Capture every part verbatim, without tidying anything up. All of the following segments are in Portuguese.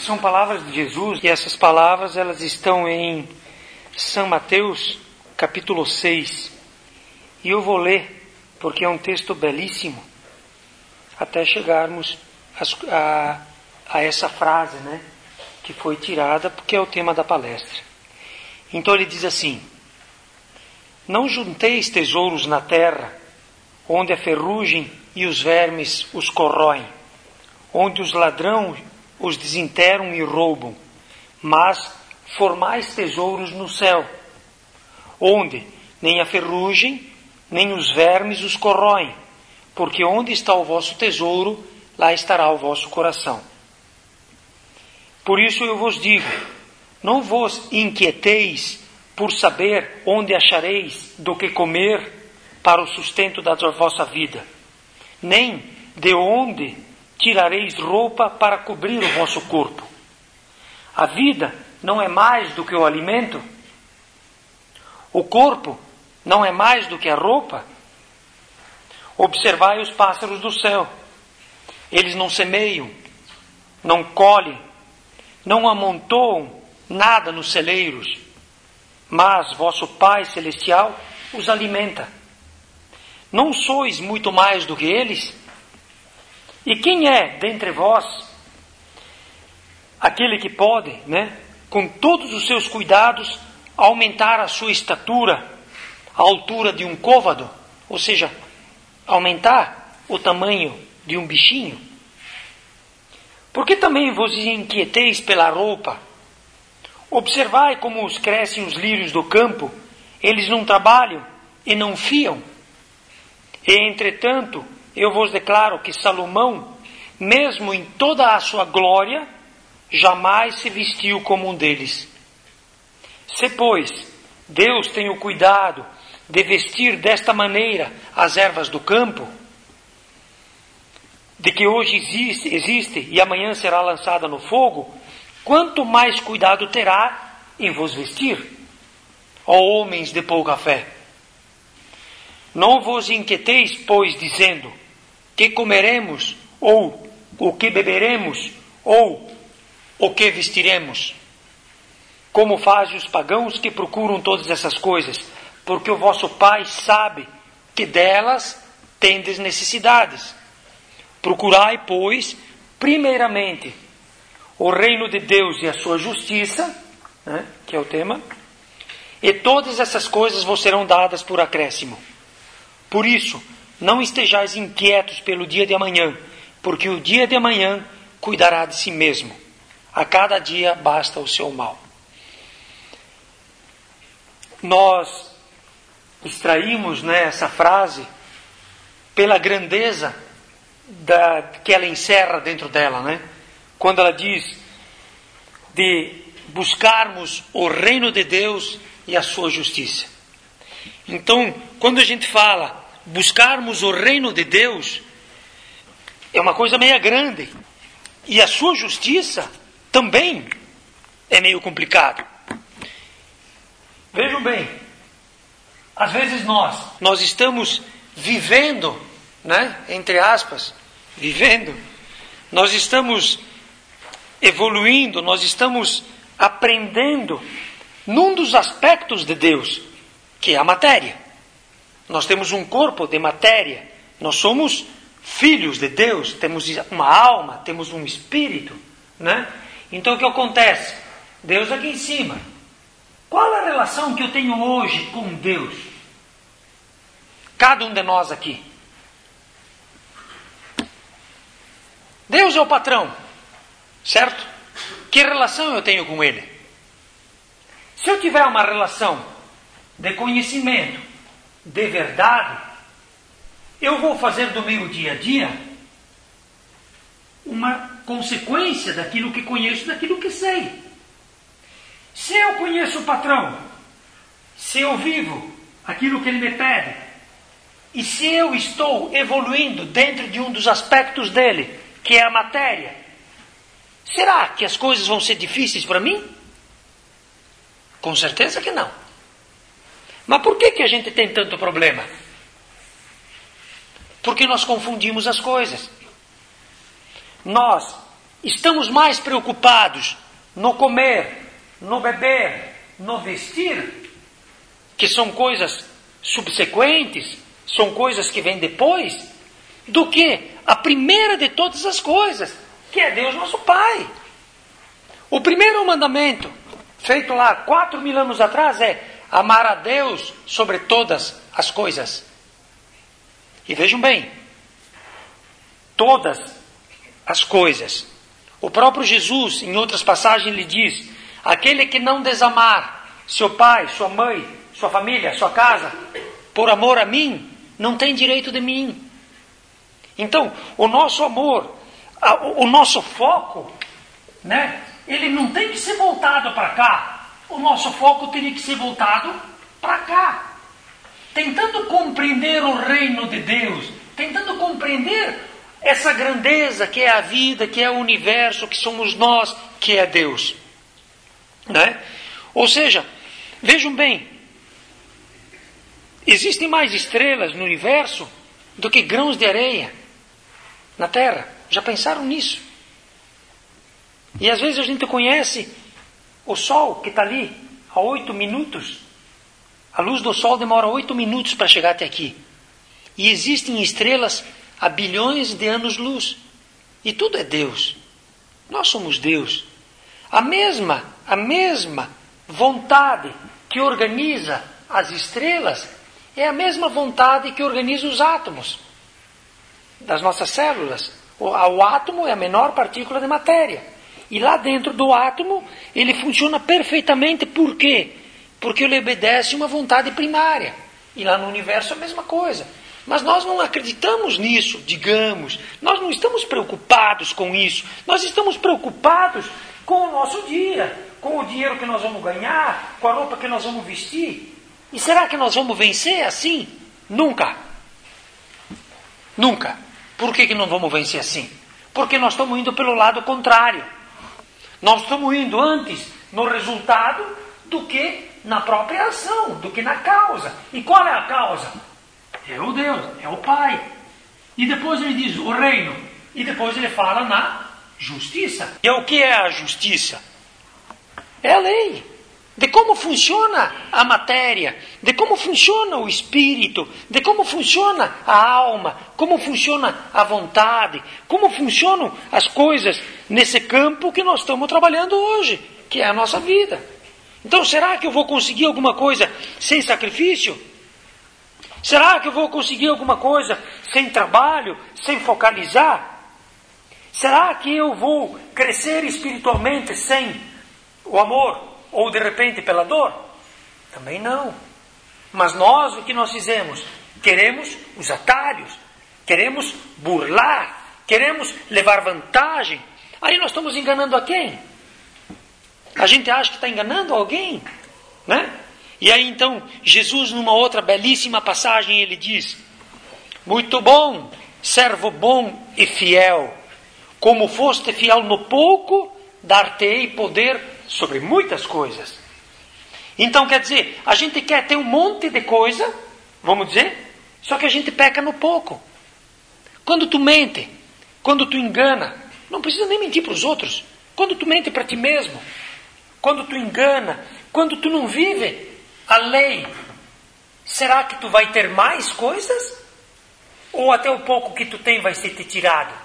São palavras de Jesus, e essas palavras elas estão em São Mateus, capítulo seis. E eu vou ler, porque é um texto belíssimo, até chegarmos a, a, a essa frase, né, que foi tirada, porque é o tema da palestra. Então ele diz assim: não junteis tesouros na terra, onde a ferrugem e os vermes os corroem, onde os ladrões os desenterram e roubam, mas formais tesouros no céu, onde nem a ferrugem, nem os vermes os corroem, porque onde está o vosso tesouro, lá estará o vosso coração. Por isso eu vos digo, não vos inquieteis por saber onde achareis do que comer para o sustento da vossa vida, nem de onde tirareis roupa para cobrir o vosso corpo. A vida não é mais do que o alimento? O corpo não é mais do que a roupa? Observai os pássaros do céu. Eles não semeiam, não colhem, não amontoam nada nos celeiros, mas vosso Pai Celestial os alimenta. Não sois muito mais do que eles? E quem é dentre vós aquele que pode, né, com todos os seus cuidados, aumentar a sua estatura, a altura de um côvado? Ou seja, aumentar o tamanho de um bichinho? Por que também vos inquieteis pela roupa? Observai como os crescem os lírios do campo, eles não trabalham e não fiam. E entretanto, eu vos declaro que Salomão, mesmo em toda a sua glória, jamais se vestiu como um deles. Se, pois, Deus tem o cuidado de vestir desta maneira as ervas do campo, de que hoje existe, existe e amanhã será lançada no fogo, quanto mais cuidado terá em vos vestir, ó homens de pouca fé. Não vos inquieteis, pois, dizendo: que comeremos, ou o que beberemos, ou o que vestiremos? Como fazem os pagãos que procuram todas essas coisas, porque o vosso Pai sabe que delas tendes necessidades. Procurai, pois, primeiramente o reino de Deus e a sua justiça, né, que é o tema, e todas essas coisas vos serão dadas por acréscimo. Por isso, não estejais inquietos pelo dia de amanhã, porque o dia de amanhã cuidará de si mesmo. A cada dia basta o seu mal. Nós extraímos, né, essa frase pela grandeza da, que ela encerra dentro dela, né? Quando ela diz de buscarmos o reino de Deus e a sua justiça. Então, quando a gente fala buscarmos o reino de Deus, é uma coisa meio grande. E a sua justiça também é meio complicado. Vejam bem, às vezes nós, nós estamos vivendo, né, entre aspas, vivendo, nós estamos evoluindo, nós estamos aprendendo num dos aspectos de Deus, que é a matéria. Nós temos um corpo de matéria, nós somos filhos de Deus, temos uma alma, temos um espírito, né? Então o que acontece? Deus aqui em cima. Qual é a relação que eu tenho hoje com Deus? Cada um de nós aqui. Deus é o patrão, certo? Que relação eu tenho com Ele? Se eu tiver uma relação de conhecimento, de verdade, eu vou fazer do meu dia a dia uma consequência daquilo que conheço, daquilo que sei. Se eu conheço o patrão, se eu vivo aquilo que ele me pede, e se eu estou evoluindo dentro de um dos aspectos dele, que é a matéria, será que as coisas vão ser difíceis para mim? Com certeza que não. Mas por que que a gente tem tanto problema? Porque nós confundimos as coisas. Nós estamos mais preocupados no comer, no beber, no vestir, que são coisas subsequentes, são coisas que vêm depois, do que a primeira de todas as coisas, que é Deus nosso Pai. O primeiro mandamento, feito lá quatro mil anos atrás, é amar a Deus sobre todas as coisas. E vejam bem, todas as coisas. O próprio Jesus, em outras passagens, lhe diz: aquele que não desamar seu pai, sua mãe, sua família, sua casa, por amor a mim, não tem direito de mim. Então, o nosso amor, o nosso foco, né, ele não tem que ser voltado para cá. O nosso foco teria que ser voltado para cá. Tentando compreender o reino de Deus, tentando compreender essa grandeza que é a vida, que é o universo, que somos nós, que é Deus. Né? Ou seja, vejam bem, existem mais estrelas no universo do que grãos de areia na Terra. Já pensaram nisso? E às vezes a gente conhece o Sol que está ali há oito minutos. A luz do Sol demora oito minutos para chegar até aqui. E existem estrelas a bilhões de anos-luz. E tudo é Deus. Nós somos Deus. A mesma, a mesma vontade que organiza as estrelas é a mesma vontade que organiza os átomos das nossas células. O, o átomo é a menor partícula de matéria. E lá dentro do átomo, ele funciona perfeitamente. Por quê? Porque ele obedece uma vontade primária. E lá no universo é a mesma coisa. Mas nós não acreditamos nisso, digamos. Nós não estamos preocupados com isso. Nós estamos preocupados com o nosso dia, com o dinheiro que nós vamos ganhar, com a roupa que nós vamos vestir. E será que nós vamos vencer assim? Nunca. Nunca. Por que que não vamos vencer assim? Porque nós estamos indo pelo lado contrário. Nós estamos indo antes no resultado do que na própria ação, do que na causa. E qual é a causa? É o Deus, é o Pai. E depois ele diz o reino. E depois ele fala na justiça. E o que é a justiça? É a lei. De como funciona a matéria, de como funciona o espírito, de como funciona a alma, como funciona a vontade, como funcionam as coisas nesse campo que nós estamos trabalhando hoje, que é a nossa vida. Então, será que eu vou conseguir alguma coisa sem sacrifício? Será que eu vou conseguir alguma coisa sem trabalho, sem focalizar? Será que eu vou crescer espiritualmente sem o amor? Ou de repente pela dor? Também não. Mas nós, o que nós fizemos? Queremos os atalhos, queremos burlar, queremos levar vantagem. Aí nós estamos enganando a quem? A gente acha que está enganando alguém, né? E aí então, Jesus numa outra belíssima passagem, ele diz: muito bom, servo bom e fiel, como foste fiel no pouco, dar-te-ei poder sobre muitas coisas. Então quer dizer, a gente quer ter um monte de coisa, vamos dizer, só que a gente peca no pouco. Quando tu mente, quando tu engana, não precisa nem mentir para os outros. Quando tu mente para ti mesmo, quando tu engana, quando tu não vive a lei, será que tu vai ter mais coisas? Ou até o pouco que tu tem vai ser te tirado?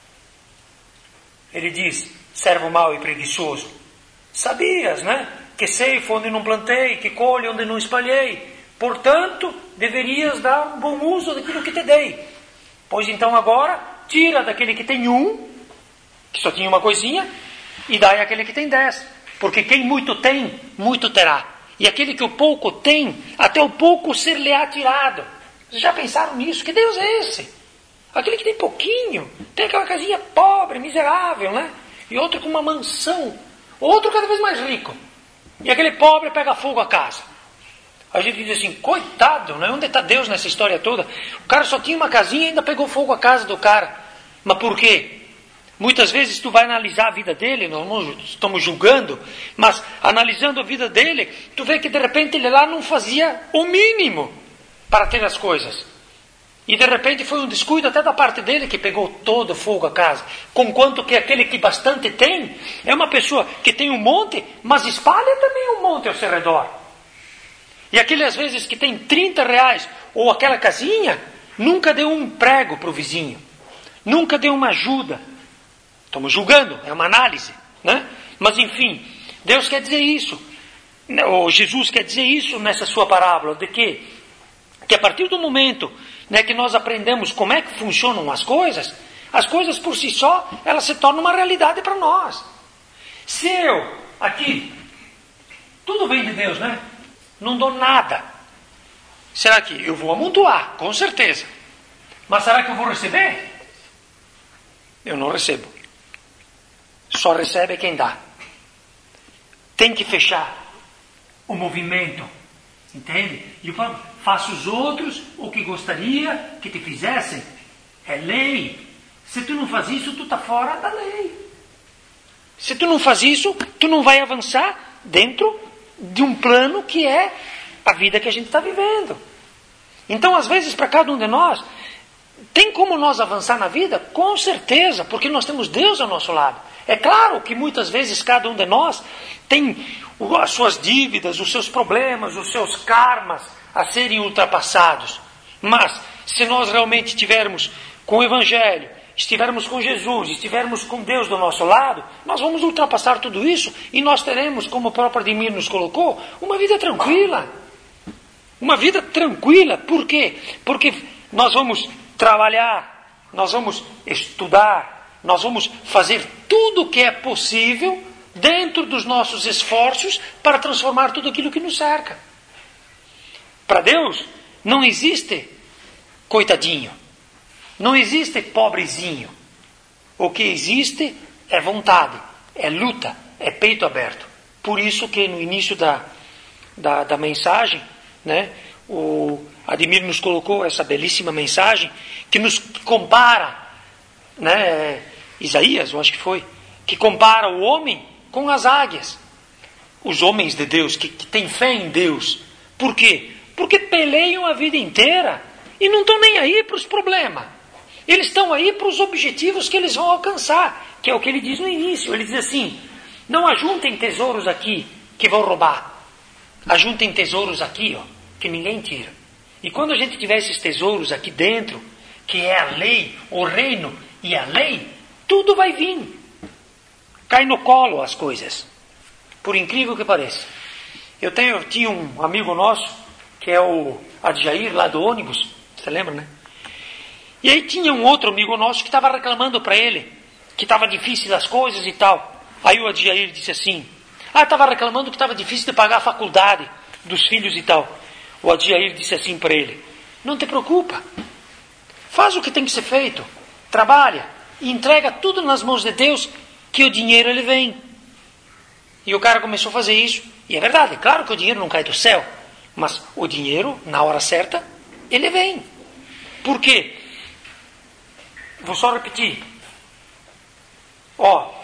Ele diz, servo mau e preguiçoso, sabias, né? Que ceifo onde não plantei, que colho onde não espalhei. Portanto, deverias dar um bom uso daquilo que te dei. Pois então agora, tira daquele que tem um, que só tinha uma coisinha, e dai àquele que tem dez. Porque quem muito tem, muito terá. E aquele que o pouco tem, até o pouco ser-lhe-á tirado. Vocês já pensaram nisso? Que Deus é esse? Aquele que tem pouquinho, tem aquela casinha pobre, miserável, né? E outro com uma mansão. Outro cada vez mais rico. E aquele pobre pega fogo a casa. A gente diz assim, coitado, né? Onde está Deus nessa história toda? O cara só tinha uma casinha e ainda pegou fogo a casa do cara. Mas por quê? Muitas vezes tu vai analisar a vida dele, nós não estamos julgando, mas analisando a vida dele, tu vê que de repente ele lá não fazia o mínimo para ter as coisas. E de repente foi um descuido até da parte dele que pegou todo o fogo a casa. Conquanto que aquele que bastante tem é uma pessoa que tem um monte, mas espalha também um monte ao seu redor. E aquele às vezes que tem trinta reais, ou aquela casinha, nunca deu um prego para o vizinho. Nunca deu uma ajuda. Estamos julgando, é uma análise, né? Mas enfim, Deus quer dizer isso. Ou Jesus quer dizer isso nessa sua parábola, de que, que a partir do momento, né, que nós aprendemos como é que funcionam as coisas, as coisas por si só, elas se tornam uma realidade para nós. Se eu, aqui, tudo vem de Deus, né? Não dou nada. Será que eu vou amontoar? Com certeza. Mas será que eu vou receber? Eu não recebo. Só recebe quem dá. Tem que fechar o movimento. Entende? E eu falo, faça os outros o que gostaria que te fizessem. É lei. Se tu não faz isso, tu está fora da lei. Se tu não faz isso, tu não vai avançar dentro de um plano que é a vida que a gente está vivendo. Então, às vezes, para cada um de nós, tem como nós avançar na vida? Com certeza, porque nós temos Deus ao nosso lado. É claro que muitas vezes cada um de nós tem as suas dívidas, os seus problemas, os seus karmas a serem ultrapassados. Mas, se nós realmente estivermos com o Evangelho, estivermos com Jesus, estivermos com Deus do nosso lado, nós vamos ultrapassar tudo isso e nós teremos, como o próprio Ademir nos colocou, uma vida tranquila. Uma vida tranquila. Por quê? Porque nós vamos trabalhar, nós vamos estudar, nós vamos fazer tudo o que é possível dentro dos nossos esforços para transformar tudo aquilo que nos cerca. Para Deus não existe coitadinho. Não existe pobrezinho. O que existe é vontade, é luta, é peito aberto. Por isso que no início da, da, da mensagem, né, o Ademir nos colocou essa belíssima mensagem que nos compara, né, Isaías, eu acho que foi, que compara o homem com as águias. Os homens de Deus, que, que têm fé em Deus. Por quê? Porque peleiam a vida inteira e não estão nem aí para os problemas. Eles estão aí para os objetivos que eles vão alcançar, que é o que ele diz no início. Ele diz assim, não ajuntem tesouros aqui que vão roubar. Ajuntem tesouros aqui, ó, que ninguém tira. E quando a gente tiver esses tesouros aqui dentro, que é a lei, o reino e a lei, tudo vai vir. Cai no colo as coisas. Por incrível que pareça. Eu, tenho, eu tinha um amigo nosso, que é o Adjair, lá do ônibus. Você lembra, né? E aí tinha um outro amigo nosso que estava reclamando para ele, que estava difícil as coisas e tal. Aí o Adjair disse assim, ah, estava reclamando que estava difícil de pagar a faculdade dos filhos e tal. O Adjair disse assim para ele, não te preocupa, faz o que tem que ser feito, trabalha e entrega tudo nas mãos de Deus, que o dinheiro ele vem. E o cara começou a fazer isso, e é verdade, claro que o dinheiro não cai do céu, mas o dinheiro, na hora certa, ele vem. Por quê? Vou só repetir. Ó,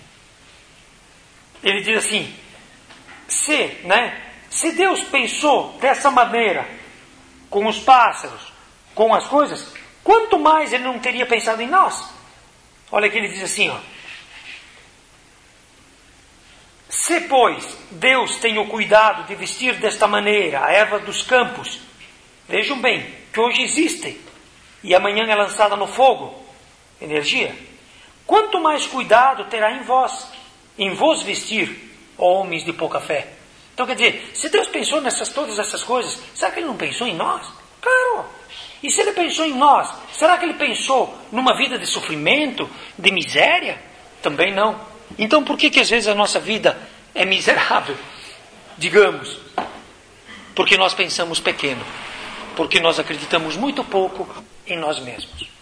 ele diz assim, se, né, se Deus pensou dessa maneira, com os pássaros, com as coisas, quanto mais Ele não teria pensado em nós? Olha que ele diz assim, ó. Se, pois, Deus tem o cuidado de vestir desta maneira a erva dos campos, vejam bem, que hoje existe, e amanhã é lançada no fogo, energia, quanto mais cuidado terá em vós, em vos vestir, ó homens de pouca fé. Então quer dizer, se Deus pensou nessas todas essas coisas, será que Ele não pensou em nós? Claro! E se Ele pensou em nós, será que Ele pensou numa vida de sofrimento, de miséria? Também não. Então por que que às vezes a nossa vida é miserável? Digamos, porque nós pensamos pequeno, porque nós acreditamos muito pouco em nós mesmos.